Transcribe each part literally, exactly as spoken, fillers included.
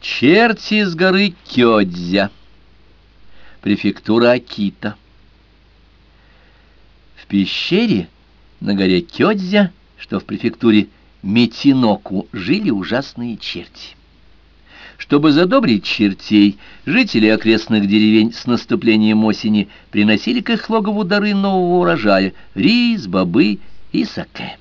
Черти с горы Кёдзя, префектура Акита. В пещере на горе Кёдзя, что в префектуре Митиноку, жили ужасные черти. Чтобы задобрить чертей, жители окрестных деревень с наступлением осени приносили к их логову дары нового урожая — рис, бобы и саке.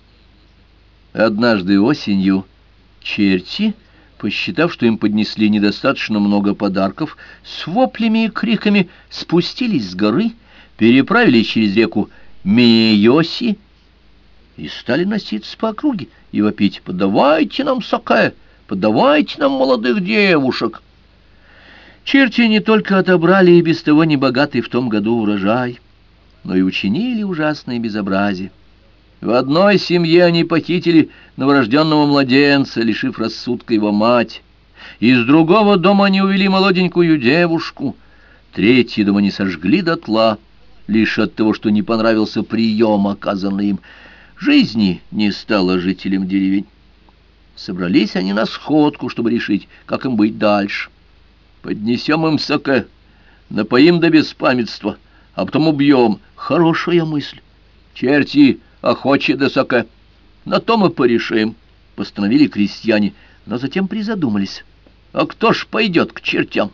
Однажды осенью черти, посчитав, что им поднесли недостаточно много подарков, с воплями и криками спустились с горы, переправились через реку Миёси и стали носиться по округе и вопить: «Подавайте нам саке! Подавайте нам молодых девушек!» Черти не только отобрали и без того небогатый в том году урожай, но и учинили ужасное безобразие. В одной семье они похитили новорожденного младенца, лишив рассудка его мать. Из другого дома они увели молоденькую девушку. Третий дом они сожгли дотла, лишь от того, что не понравился прием, оказанный им. Жизни не стало жителям деревень. Собрались они на сходку, чтобы решить, как им быть дальше. «Поднесем им саке, напоим до беспамятства, а потом убьем». Хорошая мысль. Черти охочи до саке. На то мы порешим, — постановили крестьяне, но затем призадумались. А кто ж пойдет к чертям?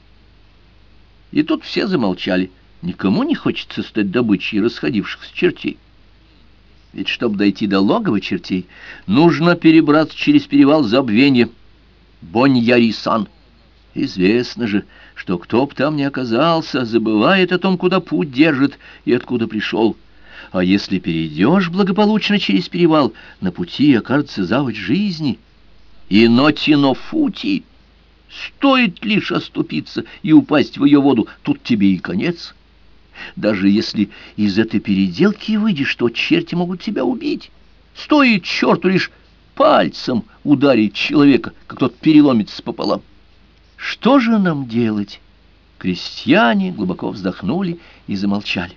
И тут все замолчали. Никому не хочется стать добычей расходившихся чертей. Ведь чтобы дойти до логова чертей, нужно перебраться через перевал Забвенья, Боньяри-сан. Известно же, что кто б там ни оказался, забывает о том, куда путь держит и откуда пришел. А если перейдешь благополучно через перевал, на пути окажется заводь жизни. И Нотинофути, стоит лишь оступиться и упасть в ее воду, тут тебе и конец. Даже если из этой переделки выйдешь, то черти могут тебя убить. Стоит черту лишь пальцем ударить человека, как тот переломится пополам. Что же нам делать? Крестьяне глубоко вздохнули и замолчали.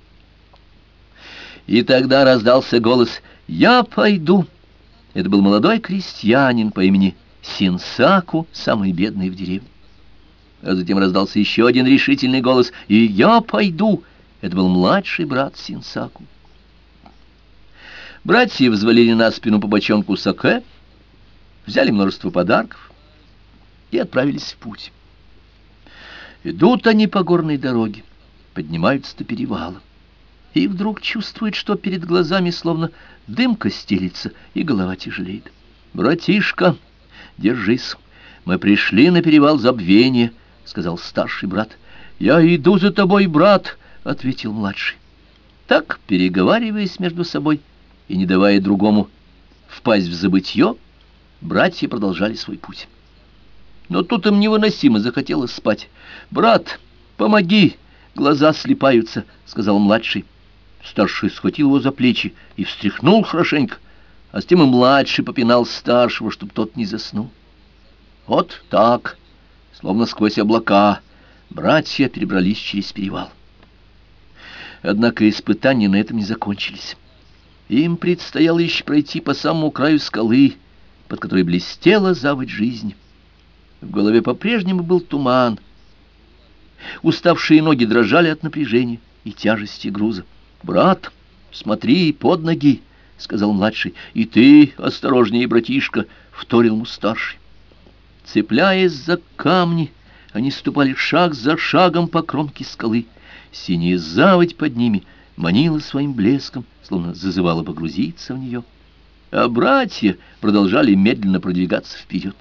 И тогда раздался голос: «Я пойду». Это был молодой крестьянин по имени Синсаку, самый бедный в деревне. А затем раздался еще один решительный голос: «И я пойду». Это был младший брат Синсаку. Братья взвалили на спину по бочонку саке, взяли множество подарков и отправились в путь. Идут они по горной дороге, поднимаются до перевала. И вдруг чувствует, что перед глазами словно дымка стелится, и голова тяжелеет. «Братишка, держись, мы пришли на перевал Забвения», — сказал старший брат. «Я иду за тобой, брат», — ответил младший. Так, переговариваясь между собой и не давая другому впасть в забытье, братья продолжали свой путь. Но тут им невыносимо захотелось спать. «Брат, помоги, глаза слипаются», — сказал младший. Старший схватил его за плечи и встряхнул хорошенько, а с тем и младший попинал старшего, чтобы тот не заснул. Вот так, словно сквозь облака, братья перебрались через перевал. Однако испытания на этом не закончились. Им предстояло еще пройти по самому краю скалы, под которой блестела заводь жизни. В голове по-прежнему был туман. Уставшие ноги дрожали от напряжения и тяжести груза. «Брат, смотри под ноги», — сказал младший. «И ты осторожнее, братишка», — вторил ему старший. Цепляясь за камни, они ступали шаг за шагом по кромке скалы. Синяя заводь под ними манила своим блеском, словно зазывала погрузиться в нее. А братья продолжали медленно продвигаться вперед.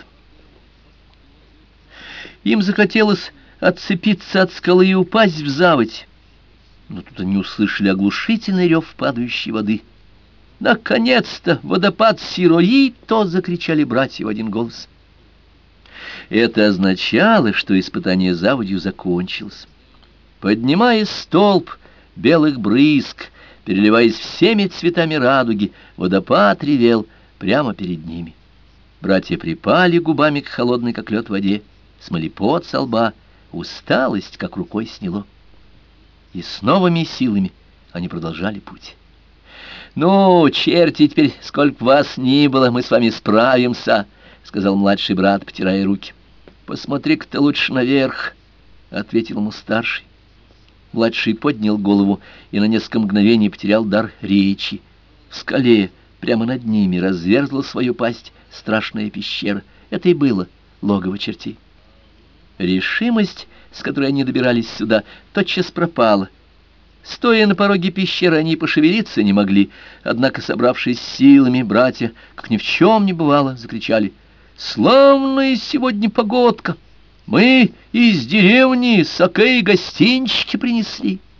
Им захотелось отцепиться от скалы и упасть в заводь. Но тут они услышали оглушительный рев падающей воды. «Наконец-то! Водопад Сироито!» — закричали братья в один голос. Это означало, что испытание заводью закончилось. Поднимая столб белых брызг, переливаясь всеми цветами радуги, водопад ревел прямо перед ними. Братья припали губами к холодной, как лед, воде, смыли пот со лба, усталость как рукой сняло. И с новыми силами они продолжали путь. «Ну, черти, теперь сколько вас ни было, мы с вами справимся», — сказал младший брат, потирая руки. посмотри-ка ты лучше наверх, — ответил ему старший. Младший поднял голову и на несколько мгновений потерял дар речи. В скале прямо над ними разверзла свою пасть страшная пещера. Это и было логово чертей. Решимость, с которой они добирались сюда, тотчас пропала. Стоя на пороге пещеры, они пошевелиться не могли, однако, собравшись силами, братья, как ни в чем не бывало, закричали: «Славная сегодня погодка! Мы из деревни Сакей гостинчики принесли!»